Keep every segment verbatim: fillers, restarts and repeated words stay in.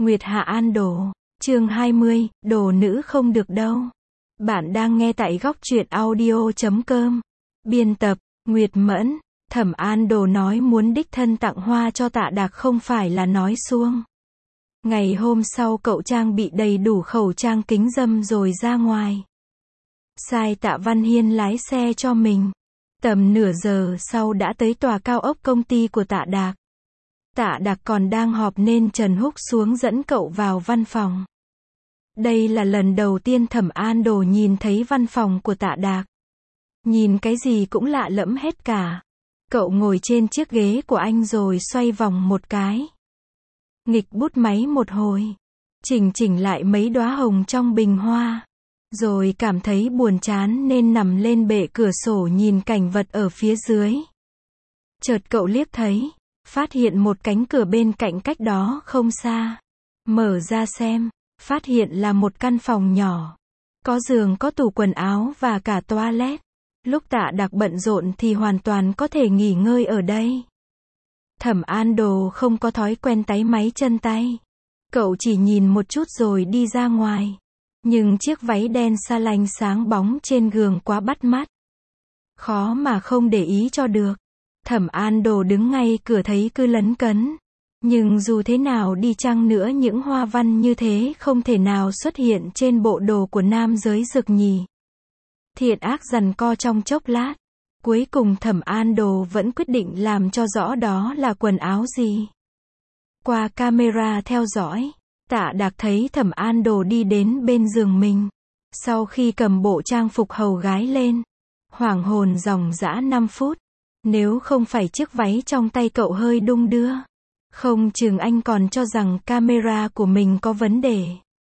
Nguyệt Hạ An Đồ, chương hai mươi, đồ nữ không được đâu. Bạn đang nghe tại góc truyện audio chấm com. Biên tập, Nguyệt Mẫn. Thẩm An Đồ nói muốn đích thân tặng hoa cho Tạ Đạc không phải là nói suông. Ngày hôm sau cậu trang bị đầy đủ khẩu trang kính râm rồi ra ngoài. Sai Tạ Văn Hiên lái xe cho mình. Tầm nửa giờ sau đã tới tòa cao ốc công ty của Tạ Đạc. Tạ Đạc còn đang họp nên Trần Húc xuống dẫn cậu vào văn phòng. Đây là lần đầu tiên Thẩm An Đồ nhìn thấy văn phòng của Tạ Đạc. Nhìn cái gì cũng lạ lẫm hết cả. Cậu ngồi trên chiếc ghế của anh rồi xoay vòng một cái. Nghịch bút máy một hồi. Chỉnh chỉnh lại mấy đóa hồng trong bình hoa. Rồi cảm thấy buồn chán nên nằm lên bệ cửa sổ nhìn cảnh vật ở phía dưới. Chợt cậu liếc thấy, phát hiện một cánh cửa bên cạnh cách đó không xa. Mở ra xem, phát hiện là một căn phòng nhỏ. Có giường, có tủ quần áo và cả toilet. Lúc Tạ Đạc bận rộn thì hoàn toàn có thể nghỉ ngơi ở đây. Thẩm An Đồ không có thói quen táy máy chân tay. Cậu chỉ nhìn một chút rồi đi ra ngoài. Nhưng chiếc váy đen sa lanh sáng bóng trên giường quá bắt mắt. Khó mà không để ý cho được. Thẩm An Đồ đứng ngay cửa thấy cứ lấn cấn. Nhưng dù thế nào đi chăng nữa những hoa văn như thế không thể nào xuất hiện trên bộ đồ của nam giới Dực nhì. Thiện ác giằng co trong chốc lát. Cuối cùng Thẩm An Đồ vẫn quyết định làm cho rõ đó là quần áo gì. Qua camera theo dõi, Tạ Đạc thấy Thẩm An Đồ đi đến bên giường mình. Sau khi cầm bộ trang phục hầu gái lên, hoảng hồn dòng dã năm phút. Nếu không phải chiếc váy trong tay cậu hơi đung đưa, không chừng anh còn cho rằng camera của mình có vấn đề.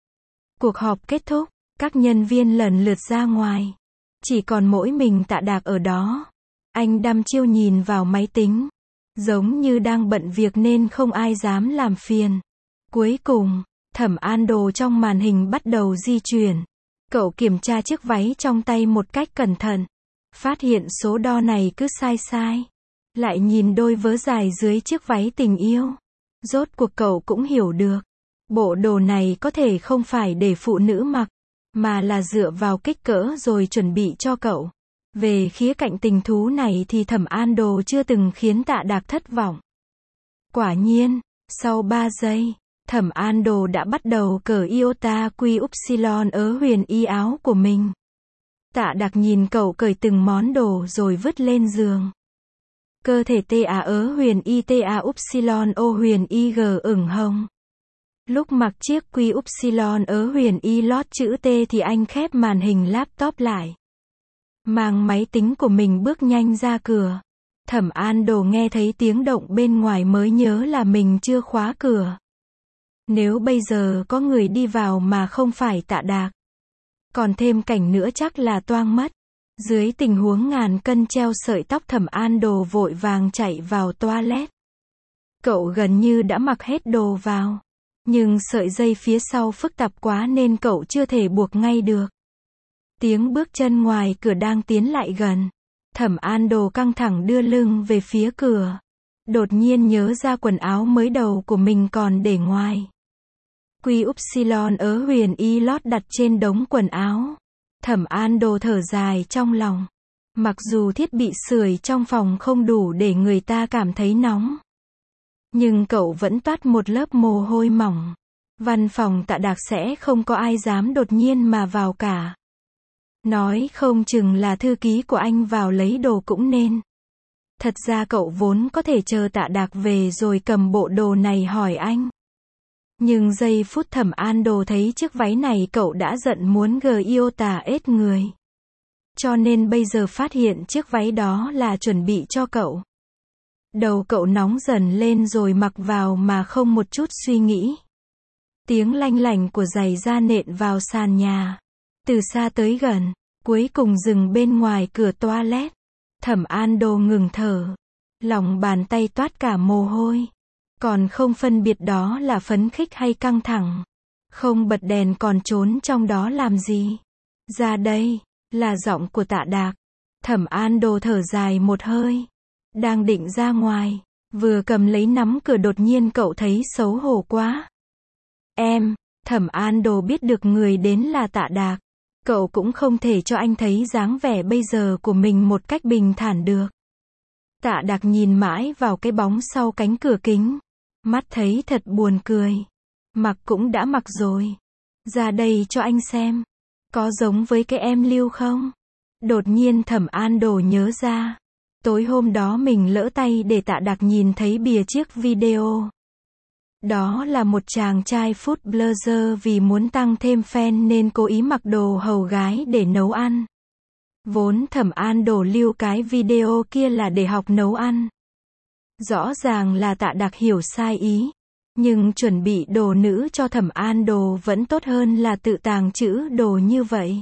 Cuộc họp kết thúc, các nhân viên lần lượt ra ngoài. Chỉ còn mỗi mình Tạ Đạc ở đó. Anh đăm chiêu nhìn vào máy tính. Giống như đang bận việc nên không ai dám làm phiền. Cuối cùng, Thẩm An Đồ trong màn hình bắt đầu di chuyển. Cậu kiểm tra chiếc váy trong tay một cách cẩn thận. Phát hiện số đo này cứ sai sai. Lại nhìn đôi vớ dài dưới chiếc váy tình yêu. Rốt cuộc cậu cũng hiểu được. Bộ đồ này có thể không phải để phụ nữ mặc, mà là dựa vào kích cỡ rồi chuẩn bị cho cậu. Về khía cạnh tình thú này thì Thẩm An Đồ chưa từng khiến Tạ Đạc thất vọng. Quả nhiên, sau ba giây, Thẩm An Đồ đã bắt đầu cởi iota quy upsilon ớ huyền y áo của mình. Tạ Đạc nhìn cậu cởi từng món đồ rồi vứt lên giường. Cơ thể ta ớ huyền y ta upsilon o huyền y g ửng hồng. Lúc mặc chiếc quy upsilon ớ huyền y lót chữ T thì anh khép màn hình laptop lại. Mang máy tính của mình bước nhanh ra cửa. Thẩm An Đồ nghe thấy tiếng động bên ngoài mới nhớ là mình chưa khóa cửa. Nếu bây giờ có người đi vào mà không phải Tạ Đạc, còn thêm cảnh nữa chắc là toang mất. Dưới tình huống ngàn cân treo sợi tóc Thẩm An Đồ vội vàng chạy vào toilet. Cậu gần như đã mặc hết đồ vào. Nhưng sợi dây phía sau phức tạp quá nên cậu chưa thể buộc ngay được. Tiếng bước chân ngoài cửa đang tiến lại gần. Thẩm An Đồ căng thẳng đưa lưng về phía cửa. Đột nhiên nhớ ra quần áo mới đầu của mình còn để ngoài. Quy upsilon ớ huyền y lót đặt trên đống quần áo. Thẩm An Đồ thở dài trong lòng. Mặc dù thiết bị sưởi trong phòng không đủ để người ta cảm thấy nóng, nhưng cậu vẫn toát một lớp mồ hôi mỏng. Văn phòng Tạ Đạc sẽ không có ai dám đột nhiên mà vào cả. Nói không chừng là thư ký của anh vào lấy đồ cũng nên. Thật ra cậu vốn có thể chờ Tạ Đạc về rồi cầm bộ đồ này hỏi anh. Nhưng giây phút Thẩm An Đồ thấy chiếc váy này cậu đã giận muốn gờ iota ết người. Cho nên bây giờ phát hiện chiếc váy đó là chuẩn bị cho cậu. Đầu cậu nóng dần lên rồi mặc vào mà không một chút suy nghĩ. Tiếng lanh lảnh của giày da nện vào sàn nhà. Từ xa tới gần, cuối cùng dừng bên ngoài cửa toilet. Thẩm An Đồ ngừng thở. Lòng bàn tay toát cả mồ hôi. Còn không phân biệt đó là phấn khích hay căng thẳng. Không bật đèn còn trốn trong đó làm gì. Ra đây, là giọng của Tạ Đạc. Thẩm An Đồ thở dài một hơi. Đang định ra ngoài, vừa cầm lấy nắm cửa đột nhiên cậu thấy xấu hổ quá. Thẩm An Đồ biết được người đến là Tạ Đạc. Cậu cũng không thể cho anh thấy dáng vẻ bây giờ của mình một cách bình thản được. Tạ Đạc nhìn mãi vào cái bóng sau cánh cửa kính. Mắt thấy thật buồn cười. Mặc cũng đã mặc rồi. Ra đây cho anh xem. Có giống với cái em Lưu không? Đột nhiên Thẩm An Đồ nhớ ra. Tối hôm đó mình lỡ tay để Tạ Đạc nhìn thấy bìa chiếc video. Đó là một chàng trai food blogger vì muốn tăng thêm fan nên cố ý mặc đồ hầu gái để nấu ăn. Vốn Thẩm An Đồ lưu cái video kia là để học nấu ăn. Rõ ràng là Tạ Đạc hiểu sai ý. Nhưng chuẩn bị đồ nữ cho Thẩm An Đồ vẫn tốt hơn là tự tàng trữ đồ như vậy.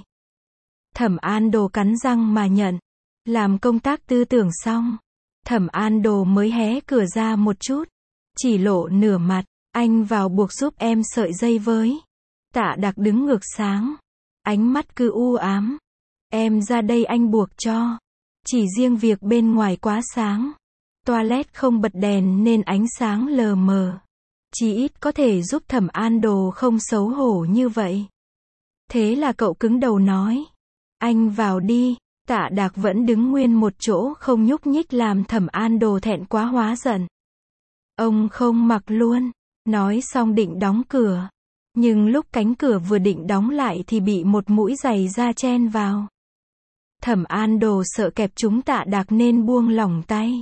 Thẩm An Đồ cắn răng mà nhận. Làm công tác tư tưởng xong. Thẩm An Đồ mới hé cửa ra một chút. Chỉ lộ nửa mặt. Anh vào buộc giúp em sợi dây với. Tạ Đạc đứng ngược sáng. Ánh mắt cứ u ám. Em ra đây anh buộc cho. Chỉ riêng việc bên ngoài quá sáng. Toilet không bật đèn nên ánh sáng lờ mờ. Chỉ ít có thể giúp Thẩm An Đồ không xấu hổ như vậy. Thế là cậu cứng đầu nói. Anh vào đi. Tạ Đạc vẫn đứng nguyên một chỗ không nhúc nhích làm Thẩm An Đồ thẹn quá hóa giận. Ông không mặc luôn. Nói xong định đóng cửa. Nhưng lúc cánh cửa vừa định đóng lại thì bị một mũi giày da chen vào. Thẩm An Đồ sợ kẹp trúng Tạ Đạc nên buông lỏng tay.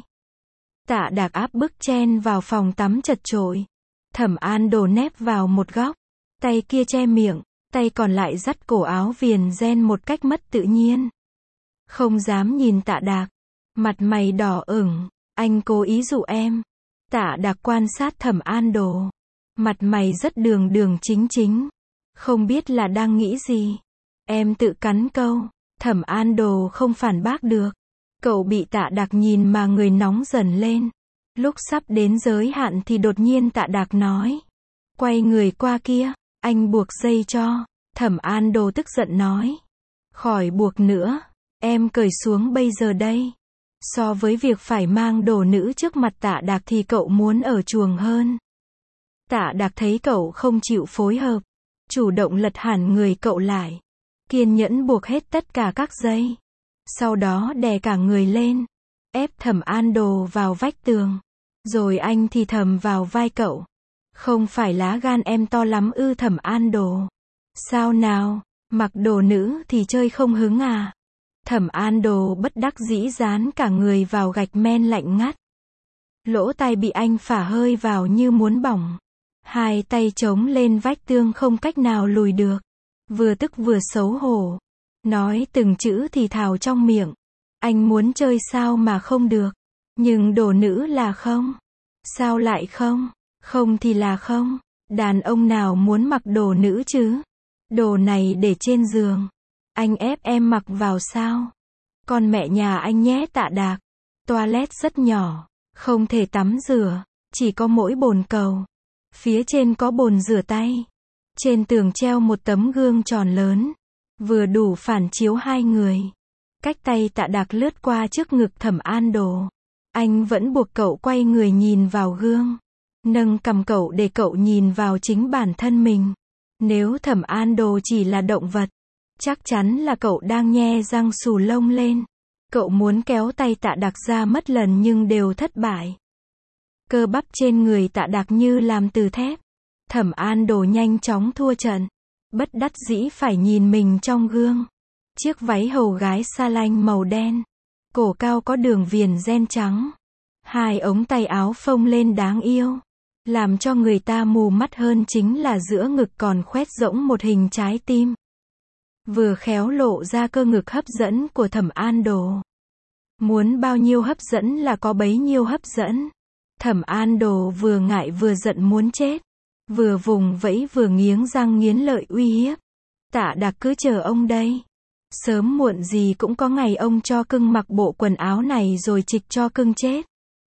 Tạ Đạc áp bức chen vào phòng tắm chật chội. Thẩm An Đồ nép vào một góc. Tay kia che miệng. Tay còn lại dắt cổ áo viền ren một cách mất tự nhiên. Không dám nhìn Tạ Đạc. Mặt mày đỏ ửng. Anh cố ý dụ em. Tạ Đạc quan sát Thẩm An Đồ. Mặt mày rất đường đường chính chính. Không biết là đang nghĩ gì. Em tự cắn câu. Thẩm An Đồ không phản bác được. Cậu bị Tạ Đạc nhìn mà người nóng dần lên. Lúc sắp đến giới hạn thì đột nhiên Tạ Đạc nói. Quay người qua kia. Anh buộc dây cho. Thẩm An Đồ tức giận nói. Khỏi buộc nữa. Em cởi xuống bây giờ đây. So với việc phải mang đồ nữ trước mặt Tạ Đạc thì cậu muốn ở chuồng hơn. Tạ Đạc thấy cậu không chịu phối hợp. Chủ động lật hẳn người cậu lại. Kiên nhẫn buộc hết tất cả các dây. Sau đó đè cả người lên. Ép Thẩm An Đồ vào vách tường. Rồi anh thì thầm vào vai cậu. Không phải lá gan em to lắm ư Thẩm An Đồ. Sao nào, mặc đồ nữ thì chơi không hứng à? Thẩm An Đồ bất đắc dĩ dán cả người vào gạch men lạnh ngắt. Lỗ tai bị anh phả hơi vào như muốn bỏng. Hai tay chống lên vách tường không cách nào lùi được. Vừa tức vừa xấu hổ. Nói từng chữ thì thào trong miệng. Anh muốn chơi sao mà không được. Nhưng đồ nữ là không. Sao lại không? Không thì là không. Đàn ông nào muốn mặc đồ nữ chứ? Đồ này để trên giường. Anh ép em mặc vào sao? Con mẹ nhà anh nhé Tạ Đạc. Toilet rất nhỏ. Không thể tắm rửa. Chỉ có mỗi bồn cầu. Phía trên có bồn rửa tay. Trên tường treo một tấm gương tròn lớn. Vừa đủ phản chiếu hai người. Cách tay Tạ Đạc lướt qua trước ngực Thẩm An Đồ. Anh vẫn buộc cậu quay người nhìn vào gương. Nâng cằm cậu để cậu nhìn vào chính bản thân mình. Nếu Thẩm An Đồ chỉ là động vật, chắc chắn là cậu đang nhe răng xù lông lên. Cậu muốn kéo tay Tạ Đạc ra mất lần nhưng đều thất bại. Cơ bắp trên người Tạ Đạc như làm từ thép. Thẩm An Đồ nhanh chóng thua trận. Bất đắc dĩ phải nhìn mình trong gương. Chiếc váy hầu gái sa lanh màu đen. Cổ cao có đường viền ren trắng. Hai ống tay áo phông lên đáng yêu. Làm cho người ta mù mắt hơn chính là giữa ngực còn khoét rỗng một hình trái tim. Vừa khéo lộ ra cơ ngực hấp dẫn của Thẩm An Đồ. Muốn bao nhiêu hấp dẫn là có bấy nhiêu hấp dẫn. Thẩm An Đồ vừa ngại vừa giận muốn chết. Vừa vùng vẫy vừa nghiến răng nghiến lợi uy hiếp. Tạ Đạc cứ chờ ông đây. Sớm muộn gì cũng có ngày ông cho cưng mặc bộ quần áo này rồi trịch cho cưng chết.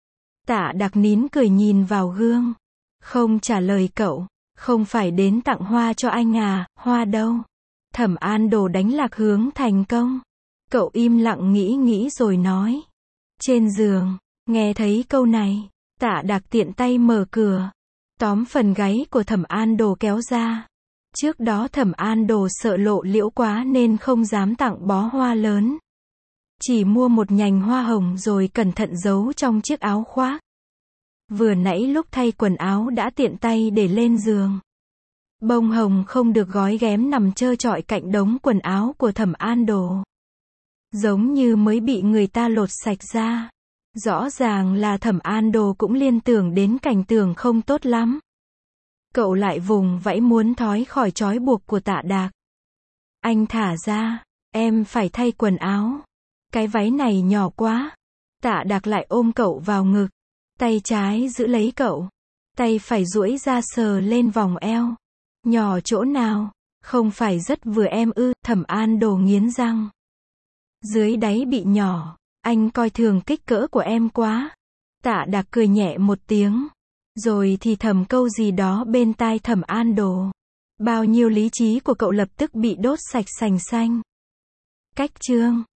Tạ Đạc nín cười nhìn vào gương. Không trả lời cậu. Không phải đến tặng hoa cho anh à, hoa đâu. Thẩm An Đồ đánh lạc hướng thành công. Cậu im lặng nghĩ nghĩ rồi nói. Trên giường. Nghe thấy câu này. Tạ Đạc tiện tay mở cửa. Tóm phần gáy của Thẩm An Đồ kéo ra. Trước đó Thẩm An Đồ sợ lộ liễu quá nên không dám tặng bó hoa lớn. Chỉ mua một nhành hoa hồng rồi cẩn thận giấu trong chiếc áo khoác. Vừa nãy lúc thay quần áo đã tiện tay để lên giường. Bông hồng không được gói ghém nằm trơ trọi cạnh đống quần áo của Thẩm An Đồ. Giống như mới bị người ta lột sạch ra. Rõ ràng là Thẩm An Đồ cũng liên tưởng đến cảnh tượng không tốt lắm. Cậu lại vùng vẫy muốn thói khỏi trói buộc của Tạ Đạc. Anh thả ra, em phải thay quần áo. Cái váy này nhỏ quá. Tạ Đạc lại ôm cậu vào ngực. Tay trái giữ lấy cậu. Tay phải duỗi ra sờ lên vòng eo. Nhỏ chỗ nào, không phải rất vừa em ư, Thẩm An Đồ nghiến răng. Dưới đáy bị nhỏ, anh coi thường kích cỡ của em quá. Tạ Đạc cười nhẹ một tiếng. Rồi thì thầm câu gì đó bên tai Thẩm An Đồ. Bao nhiêu lý trí của cậu lập tức bị đốt sạch sành xanh. Cách chương